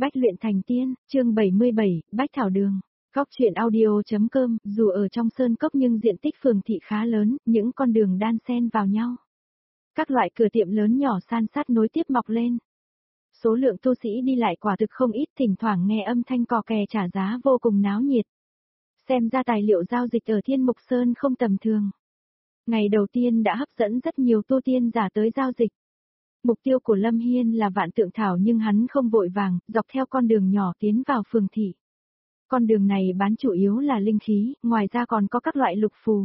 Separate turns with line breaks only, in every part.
Bách luyện thành tiên, chương 77, Bách Thảo Đường. Góc truyện audio.com, dù ở trong sơn cốc nhưng diện tích phường thị khá lớn, những con đường đan xen vào nhau. Các loại cửa tiệm lớn nhỏ san sát nối tiếp mọc lên. Số lượng tu sĩ đi lại quả thực không ít, thỉnh thoảng nghe âm thanh cò kè trả giá vô cùng náo nhiệt. Xem ra tài liệu giao dịch ở Thiên Mục Sơn không tầm thường. Ngày đầu tiên đã hấp dẫn rất nhiều tu tiên giả tới giao dịch. Mục tiêu của Lâm Hiên là Vạn Tượng Thảo nhưng hắn không vội vàng, dọc theo con đường nhỏ tiến vào phường thị. Con đường này bán chủ yếu là linh khí, ngoài ra còn có các loại lục phù.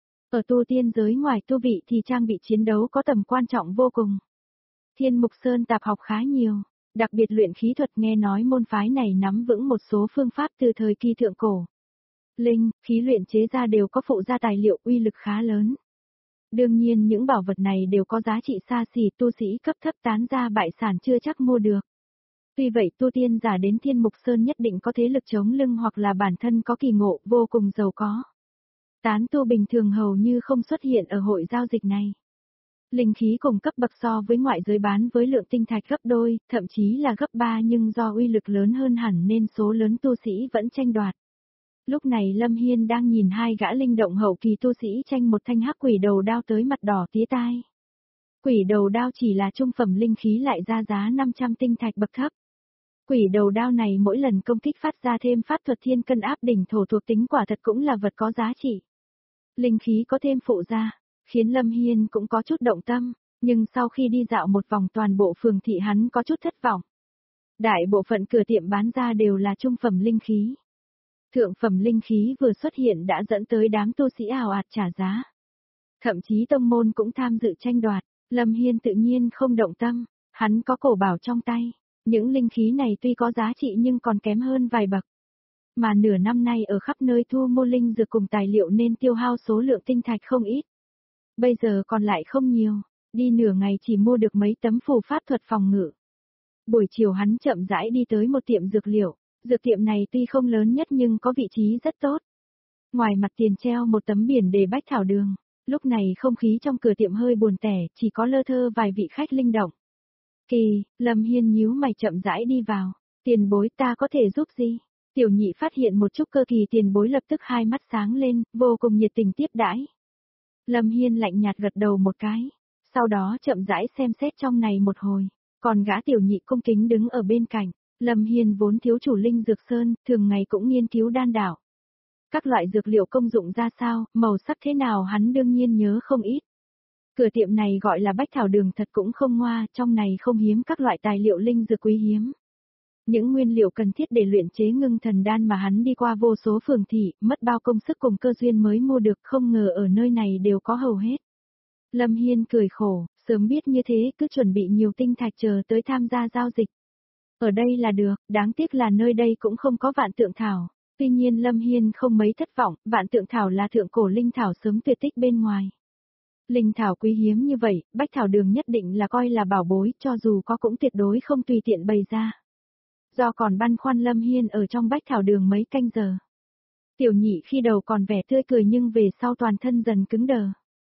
Ở tu tiên giới ngoài tu vị thì trang bị chiến đấu có tầm quan trọng vô cùng. Thiên Mục Sơn tạp học khá nhiều, đặc biệt luyện khí thuật, nghe nói môn phái này nắm vững một số phương pháp từ thời kỳ thượng cổ. Linh, khí luyện chế ra đều có phụ gia tài liệu uy lực khá lớn. Đương nhiên những bảo vật này đều có giá trị xa xỉ, tu sĩ cấp thấp tán ra bại sản chưa chắc mua được. Tuy vậy tu tiên giả đến Thiên Mục Sơn nhất định có thế lực chống lưng hoặc là bản thân có kỳ ngộ vô cùng giàu có. Tán tu bình thường hầu như không xuất hiện ở hội giao dịch này. Linh khí cùng cấp bậc so với ngoại giới bán với lượng tinh thạch gấp đôi, thậm chí là gấp 3 nhưng do uy lực lớn hơn hẳn nên số lớn tu sĩ vẫn tranh đoạt. Lúc này Lâm Hiên đang nhìn hai gã linh động hậu kỳ tu sĩ tranh một thanh hắc quỷ đầu đao tới mặt đỏ tía tai. Quỷ đầu đao chỉ là trung phẩm linh khí lại ra giá 500 tinh thạch bậc thấp. Quỷ đầu đao này mỗi lần công kích phát ra thêm pháp thuật thiên cân áp đỉnh thổ thuộc tính, quả thật cũng là vật có giá trị. Linh khí có thêm phụ gia, khiến Lâm Hiên cũng có chút động tâm, nhưng sau khi đi dạo một vòng toàn bộ phường thị hắn có chút thất vọng. Đại bộ phận cửa tiệm bán ra đều là trung phẩm linh khí. Thượng phẩm linh khí vừa xuất hiện đã dẫn tới đám tu sĩ ào ạt trả giá. Thậm chí tông môn cũng tham dự tranh đoạt, Lâm Hiên tự nhiên không động tâm, hắn có cổ bảo trong tay. Những linh khí này tuy có giá trị nhưng còn kém hơn vài bậc. Mà nửa năm nay ở khắp nơi thu mua linh dược cùng tài liệu nên tiêu hao số lượng tinh thạch không ít. Bây giờ còn lại không nhiều, đi nửa ngày chỉ mua được mấy tấm phù pháp thuật phòng ngự. Buổi chiều hắn chậm rãi đi tới một tiệm dược liệu. Dược tiệm này tuy không lớn nhất nhưng có vị trí rất tốt. Ngoài mặt tiền treo một tấm biển đề Bách Thảo Đường. Lúc này không khí trong cửa tiệm hơi buồn tẻ, chỉ có lơ thơ vài vị khách linh động. Kỳ, Lâm Hiên nhíu mày chậm rãi đi vào. Tiền bối, ta có thể giúp gì? Tiểu nhị phát hiện một chút cơ kỳ tiền bối lập tức hai mắt sáng lên, vô cùng nhiệt tình tiếp đãi. Lâm Hiên lạnh nhạt gật đầu một cái. Sau đó chậm rãi xem xét trong này một hồi. Còn gã tiểu nhị cung kính đứng ở bên cạnh. Lâm Hiên vốn thiếu chủ linh dược sơn, thường ngày cũng nghiên cứu đan đạo. Các loại dược liệu công dụng ra sao, màu sắc thế nào hắn đương nhiên nhớ không ít. Cửa tiệm này gọi là Bách Thảo Đường thật cũng không ngoa, trong này không hiếm các loại tài liệu linh dược quý hiếm. Những nguyên liệu cần thiết để luyện chế ngưng thần đan mà hắn đi qua vô số phường thị, mất bao công sức cùng cơ duyên mới mua được, không ngờ ở nơi này đều có hầu hết. Lâm Hiên cười khổ, sớm biết như thế cứ chuẩn bị nhiều tinh thạch chờ tới tham gia giao dịch. Ở đây là được, đáng tiếc là nơi đây cũng không có Vạn Tượng Thảo. Tuy nhiên Lâm Hiên không mấy thất vọng, Vạn Tượng Thảo là thượng cổ linh thảo sớm tuyệt tích bên ngoài. Linh thảo quý hiếm như vậy, Bách Thảo Đường nhất định là coi là bảo bối, cho dù có cũng tuyệt đối không tùy tiện bày ra. Do còn băn khoăn Lâm Hiên ở trong Bách Thảo Đường mấy canh giờ. Tiểu nhị khi đầu còn vẻ tươi cười nhưng về sau toàn thân dần cứng đờ.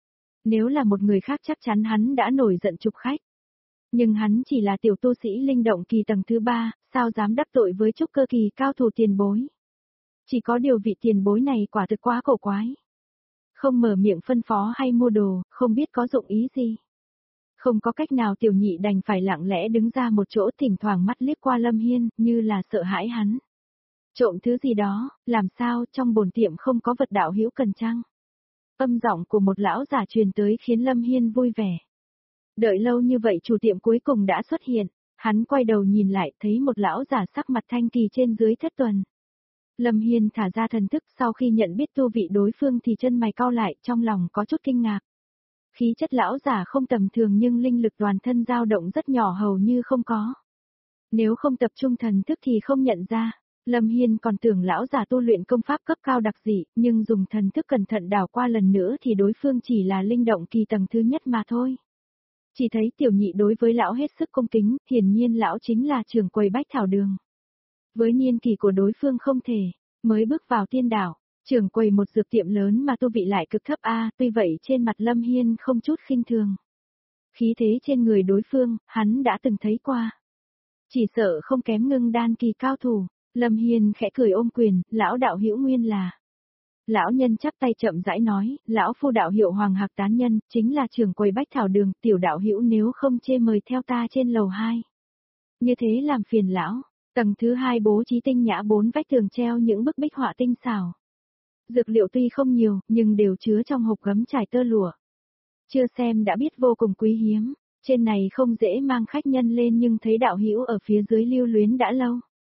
Nếu là một người khác chắc chắn hắn đã nổi giận chụp khách. Nhưng hắn chỉ là tiểu tu sĩ linh động kỳ tầng thứ 3, sao dám đắc tội với trúc cơ kỳ cao thủ tiền bối. Chỉ có điều vị tiền bối này quả thực quá cổ quái. Không mở miệng phân phó hay mua đồ, không biết có dụng ý gì. Không có cách nào tiểu nhị đành phải lặng lẽ đứng ra một chỗ thỉnh thoảng mắt liếc qua Lâm Hiên, như là sợ hãi hắn. Trộm thứ gì đó, làm sao trong bổn tiệm không có vật đạo hữu cần chăng? Âm giọng của một lão giả truyền tới khiến Lâm Hiên vui vẻ. Đợi lâu như vậy chủ tiệm cuối cùng đã xuất hiện, hắn quay đầu nhìn lại thấy một lão giả sắc mặt thanh kỳ trên dưới thất tuần. Lâm Hiên thả ra thần thức, sau khi nhận biết tu vị đối phương thì chân mày cau lại, trong lòng có chút kinh ngạc. Khí chất lão giả không tầm thường nhưng linh lực toàn thân dao động rất nhỏ hầu như không có. Nếu không tập trung thần thức thì không nhận ra. Lâm Hiên còn tưởng lão giả tu luyện công pháp cấp cao đặc dị, nhưng dùng thần thức cẩn thận đảo qua lần nữa thì đối phương chỉ là linh động kỳ tầng thứ nhất mà thôi. Chỉ thấy tiểu nhị đối với lão hết sức cung kính, hiển nhiên lão chính là trưởng quầy Bách Thảo Đường. Với niên kỳ của đối phương không thể, mới bước vào tiên đảo, trưởng quầy một dược tiệm lớn mà tu vị lại cực thấp A, tuy vậy trên mặt Lâm Hiên không chút khinh thường. Khí thế trên người đối phương, hắn đã từng thấy qua. Chỉ sợ không kém ngưng đan kỳ cao thủ. Lâm Hiên khẽ cười ôm quyền, lão đạo hữu nguyên là. Lão nhân chắp tay chậm rãi nói, lão phu đạo hiệu Hoàng Hạc Tán Nhân, chính là trưởng quầy Bách Thảo Đường, tiểu đạo hữu nếu không chê mời theo ta trên lầu 2. Như thế làm phiền lão, tầng thứ 2 bố trí tinh nhã 4 vách tường treo những bức bích họa tinh xảo. Dược liệu tuy không nhiều, nhưng đều chứa trong hộp gấm trải tơ lụa. Chưa xem đã biết vô cùng quý hiếm, trên này không dễ mang khách nhân lên nhưng thấy đạo hữu ở phía dưới lưu luyến đã lâu.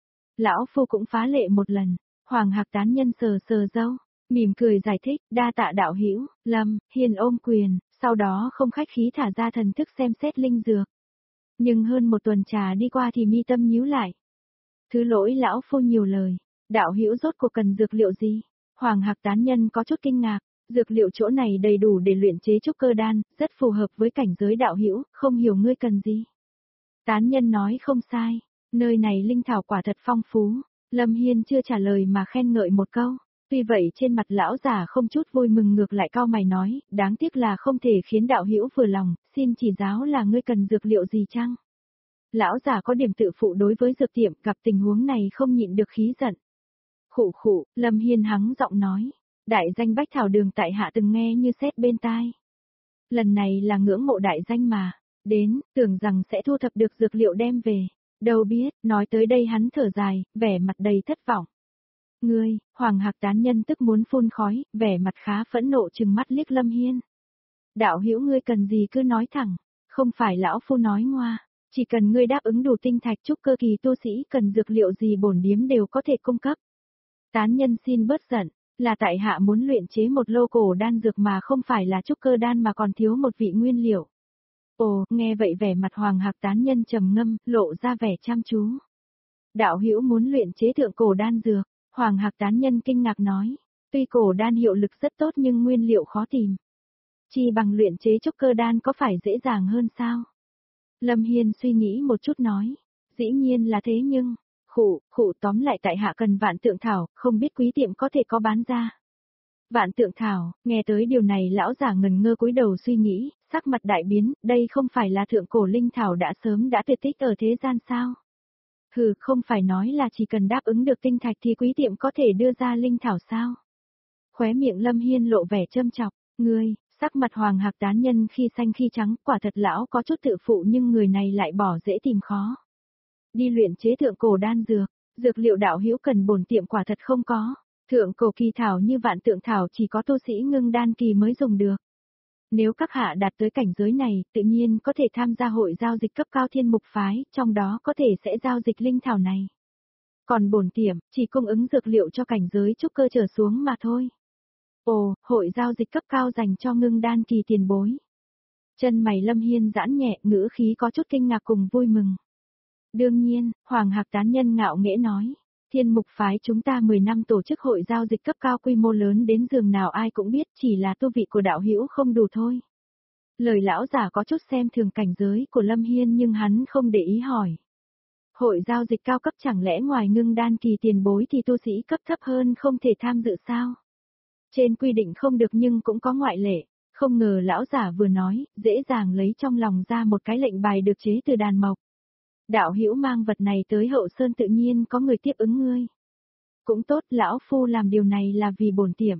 Lão phu cũng phá lệ một lần, Hoàng Hạc Tán Nhân sờ sờ râu, mỉm cười giải thích, đa tạ đạo hữu. Lâm Hiên ôm quyền, sau đó không khách khí thả ra thần thức xem xét linh dược. Nhưng hơn một tuần trà đi qua thì mi tâm nhíu lại. Thứ lỗi lão phu nhiều lời, đạo hữu rốt cuộc cần dược liệu gì? Hoàng Hạc Tán Nhân có chút kinh ngạc, dược liệu chỗ này đầy đủ để luyện chế trúc cơ đan, rất phù hợp với cảnh giới đạo hữu, không hiểu ngươi cần gì. Tán Nhân nói không sai, nơi này linh thảo quả thật phong phú. Lâm Hiên chưa trả lời mà khen ngợi một câu. Tuy vậy trên mặt lão già không chút vui mừng, ngược lại cau mày nói, đáng tiếc là không thể khiến đạo hữu vừa lòng, xin chỉ giáo là ngươi cần dược liệu gì chăng? Lão già có điểm tự phụ đối với dược tiệm, gặp tình huống này không nhịn được khí giận. Khụ khụ, Lâm Hiên hắng giọng nói, đại danh Bách Thảo Đường tại hạ từng nghe như sét bên tai. Lần này là ngưỡng mộ đại danh mà, đến, tưởng rằng sẽ thu thập được dược liệu đem về, đâu biết, nói tới đây hắn thở dài, vẻ mặt đầy thất vọng. Ngươi, Hoàng Hạc Tán Nhân tức muốn phun khói, vẻ mặt khá phẫn nộ trừng mắt liếc Lâm Hiên. Đạo hữu ngươi cần gì cứ nói thẳng, không phải lão phu nói ngoa, chỉ cần ngươi đáp ứng đủ tinh thạch trúc cơ kỳ tu sĩ cần dược liệu gì bổn điếm đều có thể cung cấp. Tán Nhân xin bớt giận, là tại hạ muốn luyện chế một lô cổ đan dược mà không phải là trúc cơ đan mà còn thiếu một vị nguyên liệu. Ồ, nghe vậy vẻ mặt Hoàng Hạc Tán Nhân trầm ngâm, lộ ra vẻ chăm chú. Đạo hữu muốn luyện chế thượng cổ đan dược. Hoàng Hạc Tán Nhân kinh ngạc nói, tuy cổ đan hiệu lực rất tốt nhưng nguyên liệu khó tìm. Chi bằng luyện chế trúc cơ đan có phải dễ dàng hơn sao? Lâm Hiên suy nghĩ một chút nói, dĩ nhiên là thế nhưng, khụ tóm lại tại hạ cần vạn tượng thảo, không biết quý tiệm có thể có bán ra. Vạn tượng thảo, nghe tới điều này lão giả ngần ngơ cúi đầu suy nghĩ, sắc mặt đại biến, đây không phải là thượng cổ linh thảo đã sớm đã tuyệt tích ở thế gian sao? Hừ, không phải nói là chỉ cần đáp ứng được tinh thạch thì quý tiệm có thể đưa ra linh thảo sao? Khóe miệng Lâm Hiên lộ vẻ châm chọc, ngươi, sắc mặt Hoàng Hạc Tán Nhân khi xanh khi trắng, quả thật lão có chút tự phụ nhưng người này lại bỏ dễ tìm khó. Đi luyện chế thượng cổ đan dược, dược liệu đạo hữu cần bổn tiệm quả thật không có, thượng cổ kỳ thảo như vạn tượng thảo chỉ có tu sĩ ngưng đan kỳ mới dùng được. Nếu các hạ đạt tới cảnh giới này, tự nhiên có thể tham gia hội giao dịch cấp cao Thiên Mục Phái, trong đó có thể sẽ giao dịch linh thảo này. Còn bổn tiệm, chỉ cung ứng dược liệu cho cảnh giới trúc cơ trở xuống mà thôi. Ồ, hội giao dịch cấp cao dành cho ngưng đan kỳ tiền bối. Chân mày Lâm Hiên giãn nhẹ, ngữ khí có chút kinh ngạc cùng vui mừng. Đương nhiên, Hoàng Hạc Tán Nhân ngạo nghễ nói. Thiên Mục Phái chúng ta 10 năm tổ chức hội giao dịch cấp cao quy mô lớn đến giường nào ai cũng biết, chỉ là tu vị của đạo hữu không đủ thôi. Lời lão giả có chút xem thường cảnh giới của Lâm Hiên nhưng hắn không để ý hỏi. Hội giao dịch cao cấp chẳng lẽ ngoài ngưng đan kỳ tiền bối thì tu sĩ cấp thấp hơn không thể tham dự sao? Trên quy định không được nhưng cũng có ngoại lệ, không ngờ lão giả vừa nói, dễ dàng lấy trong lòng ra một cái lệnh bài được chế từ đàn mộc. Đạo hữu mang vật này tới Hậu Sơn tự nhiên có người tiếp ứng ngươi. Cũng tốt, lão phu làm điều này là vì bổn tiệm.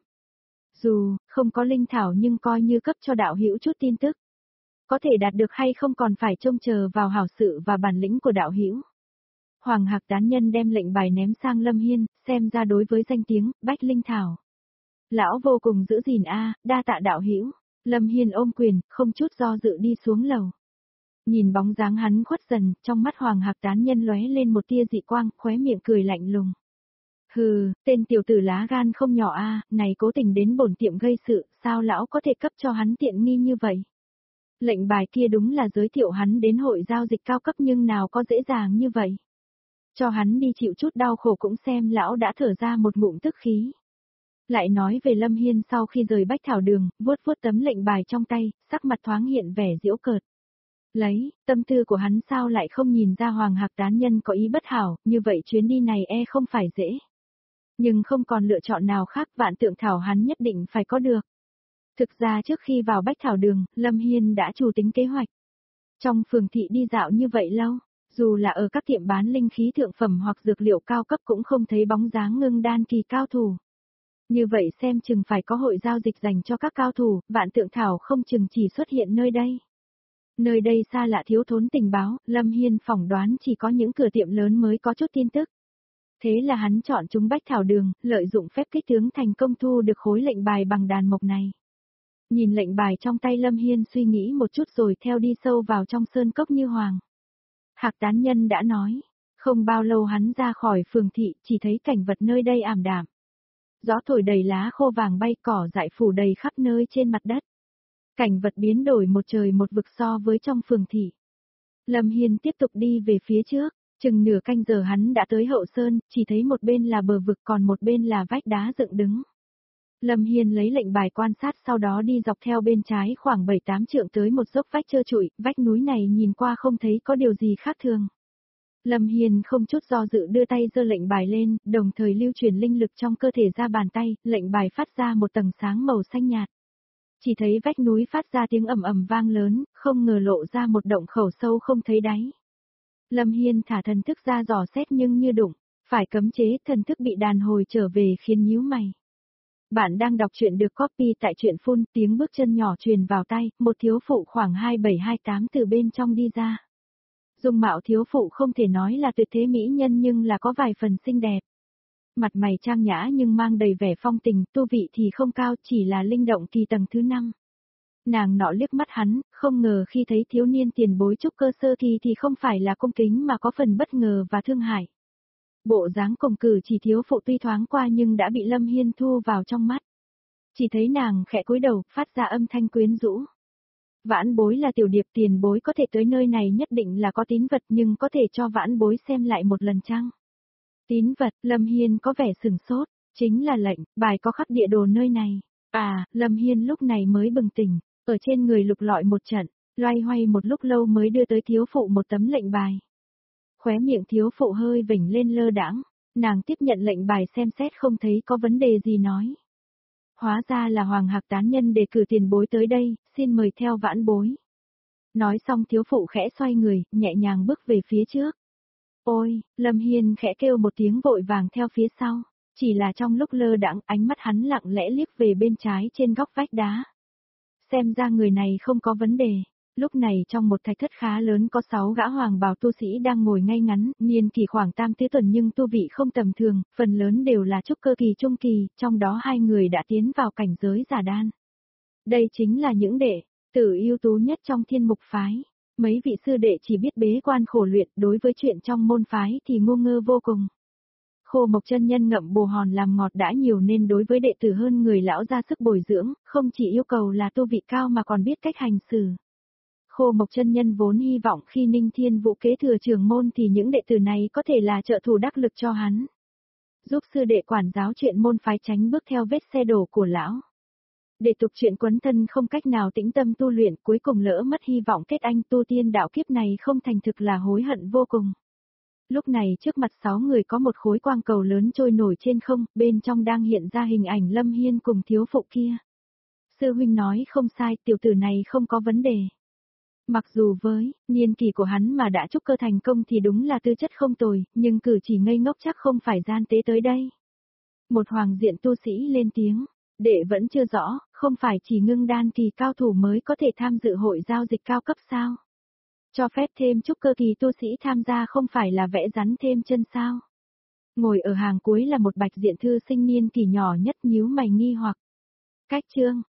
Dù không có linh thảo nhưng coi như cấp cho đạo hữu chút tin tức. Có thể đạt được hay không còn phải trông chờ vào hảo sự và bản lĩnh của đạo hữu. Hoàng Hạc Tán Nhân đem lệnh bài ném sang Lâm Hiên, xem ra đối với danh tiếng Bách Linh Thảo. Lão vô cùng giữ gìn đa tạ đạo hữu. Lâm Hiên ôm quyền, không chút do dự đi xuống lầu. Nhìn bóng dáng hắn khuất dần, trong mắt Hoàng Hạc Tán Nhân lóe lên một tia dị quang, khóe miệng cười lạnh lùng. Hừ, tên tiểu tử lá gan không nhỏ này cố tình đến bổn tiệm gây sự, sao lão có thể cấp cho hắn tiện nghi như vậy? Lệnh bài kia đúng là giới thiệu hắn đến hội giao dịch cao cấp nhưng nào có dễ dàng như vậy? Cho hắn đi chịu chút đau khổ cũng xem lão đã thở ra một ngụm tức khí. Lại nói về Lâm Hiên sau khi rời Bách Thảo Đường, vuốt vuốt tấm lệnh bài trong tay, sắc mặt thoáng hiện vẻ giễu cợt. Tâm tư của hắn sao lại không nhìn ra Hoàng Hạc Tán Nhân có ý bất hảo, như vậy chuyến đi này không phải dễ. Nhưng không còn lựa chọn nào khác, vạn tượng thảo hắn nhất định phải có được. Thực ra trước khi vào Bách Thảo Đường, Lâm Hiên đã chủ tính kế hoạch. Trong phường thị đi dạo như vậy lâu, Dù là ở các tiệm bán linh khí thượng phẩm hoặc dược liệu cao cấp cũng không thấy bóng dáng ngưng đan kỳ cao thủ. Như vậy xem chừng phải có hội giao dịch dành cho các cao thủ, vạn tượng thảo không chừng chỉ xuất hiện nơi đây. Nơi đây xa lạ thiếu thốn tình báo, Lâm Hiên phỏng đoán chỉ có những cửa tiệm lớn mới có chút tin tức. Thế là hắn chọn chúng bách thảo đường, lợi dụng phép kích tướng thành công thu được khối lệnh bài bằng đàn mộc này. Nhìn lệnh bài trong tay Lâm Hiên suy nghĩ một chút rồi theo đi sâu vào trong sơn cốc như hoàng. Hạc tán nhân đã nói, không bao lâu hắn ra khỏi phường thị, chỉ thấy cảnh vật nơi đây ảm đạm. Gió thổi đầy lá khô vàng bay, cỏ dại phủ đầy khắp nơi trên mặt đất. Cảnh vật biến đổi một trời một vực so với trong phường thị. Lâm Hiên tiếp tục đi về phía trước, chừng nửa canh giờ hắn đã tới hậu sơn, chỉ thấy một bên là bờ vực còn một bên là vách đá dựng đứng. Lâm Hiên lấy lệnh bài quan sát sau đó đi dọc theo bên trái khoảng 7-8 trượng tới một dốc vách trơ trụi, vách núi này nhìn qua không thấy có điều gì khác thường. Lâm Hiên không chút do dự đưa tay giơ lệnh bài lên, đồng thời lưu truyền linh lực trong cơ thể ra bàn tay, lệnh bài phát ra một tầng sáng màu xanh nhạt. Chỉ thấy vách núi phát ra tiếng ầm ầm vang lớn, không ngờ lộ ra một động khẩu sâu không thấy đáy. Lâm Hiên thả thần thức ra dò xét nhưng như đụng, phải cấm chế, thần thức bị đàn hồi trở về khiến nhíu mày. Bạn đang đọc truyện được copy tại truyện phun, tiếng bước chân nhỏ truyền vào tai, một thiếu phụ khoảng 27-28 từ bên trong đi ra. Dung mạo thiếu phụ không thể nói là tuyệt thế mỹ nhân nhưng là có vài phần xinh đẹp. Mặt mày trang nhã nhưng mang đầy vẻ phong tình, tu vị thì không cao, chỉ là linh động kỳ tầng thứ 5. Nàng nọ liếc mắt hắn, không ngờ khi thấy thiếu niên tiền bối trúc cơ sơ kỳ thì không phải là cung kính mà có phần bất ngờ và thương hại. Bộ dáng cùng cử chỉ thiếu phụ tuy thoáng qua nhưng đã bị Lâm Hiên thu vào trong mắt. Chỉ thấy nàng khẽ cúi đầu, phát ra âm thanh quyến rũ. Vãn bối là tiểu điệp, tiền bối có thể tới nơi này nhất định là có tín vật nhưng có thể cho vãn bối xem lại một lần chăng? Tín vật, Lâm Hiên có vẻ sừng sốt, chính là lệnh, bài có khắc địa đồ nơi này. À, Lâm Hiên lúc này mới bừng tỉnh, ở trên người lục lọi một trận, loay hoay một lúc lâu mới đưa tới thiếu phụ một tấm lệnh bài. Khóe miệng thiếu phụ hơi vểnh lên lơ đãng, nàng tiếp nhận lệnh bài xem xét không thấy có vấn đề gì nói. Hóa ra là Hoàng Hạc tán nhân đề cử tiền bối tới đây, xin mời theo vãn bối. Nói xong thiếu phụ khẽ xoay người, nhẹ nhàng bước về phía trước. Ôi, Lâm Hiên khẽ kêu một tiếng vội vàng theo phía sau, chỉ là trong lúc lơ đãng ánh mắt hắn lặng lẽ liếc về bên trái trên góc vách đá. Xem ra người này không có vấn đề. Lúc này trong một thạch thất khá lớn có 6 gã hoàng bào tu sĩ đang ngồi ngay ngắn, niên kỳ khoảng tam tứ tuần nhưng tu vị không tầm thường, phần lớn đều là trúc cơ kỳ trung kỳ, trong đó 2 người đã tiến vào cảnh giới giả đan. Đây chính là những đệ tử ưu tú nhất trong thiên mục phái. Mấy vị sư đệ chỉ biết bế quan khổ luyện, đối với chuyện trong môn phái thì ngu ngơ vô cùng. Khô Mộc chân nhân ngậm bồ hòn làm ngọt đã nhiều nên đối với đệ tử hơn người lão ra sức bồi dưỡng, không chỉ yêu cầu là tu vị cao mà còn biết cách hành xử. Khô Mộc chân nhân vốn hy vọng khi Ninh Thiên Vũ kế thừa trưởng môn thì những đệ tử này có thể là trợ thủ đắc lực cho hắn. Giúp sư đệ quản giáo chuyện môn phái tránh bước theo vết xe đổ của lão. Để tục chuyện quấn thân không cách nào tĩnh tâm tu luyện, cuối cùng lỡ mất hy vọng kết anh tu tiên đạo kiếp này không thành thực là hối hận vô cùng. Lúc này trước mặt 6 người có một khối quang cầu lớn trôi nổi trên không, bên trong đang hiện ra hình ảnh Lâm Hiên cùng thiếu phụ kia. Sư huynh nói không sai, tiểu tử này không có vấn đề. Mặc dù với niên kỳ của hắn mà đã trúc cơ thành công thì đúng là tư chất không tồi, nhưng cử chỉ ngây ngốc chắc không phải gian tế tới đây. Một hoàng diện tu sĩ lên tiếng, đệ vẫn chưa rõ, không phải chỉ ngưng đan kỳ cao thủ mới có thể tham dự hội giao dịch cao cấp sao? Cho phép thêm trúc cơ kỳ tu sĩ tham gia không phải là vẽ rắn thêm chân sao? Ngồi ở hàng cuối là một bạch diện thư sinh niên kỳ nhỏ nhất nhíu mày nghi hoặc. Cách chương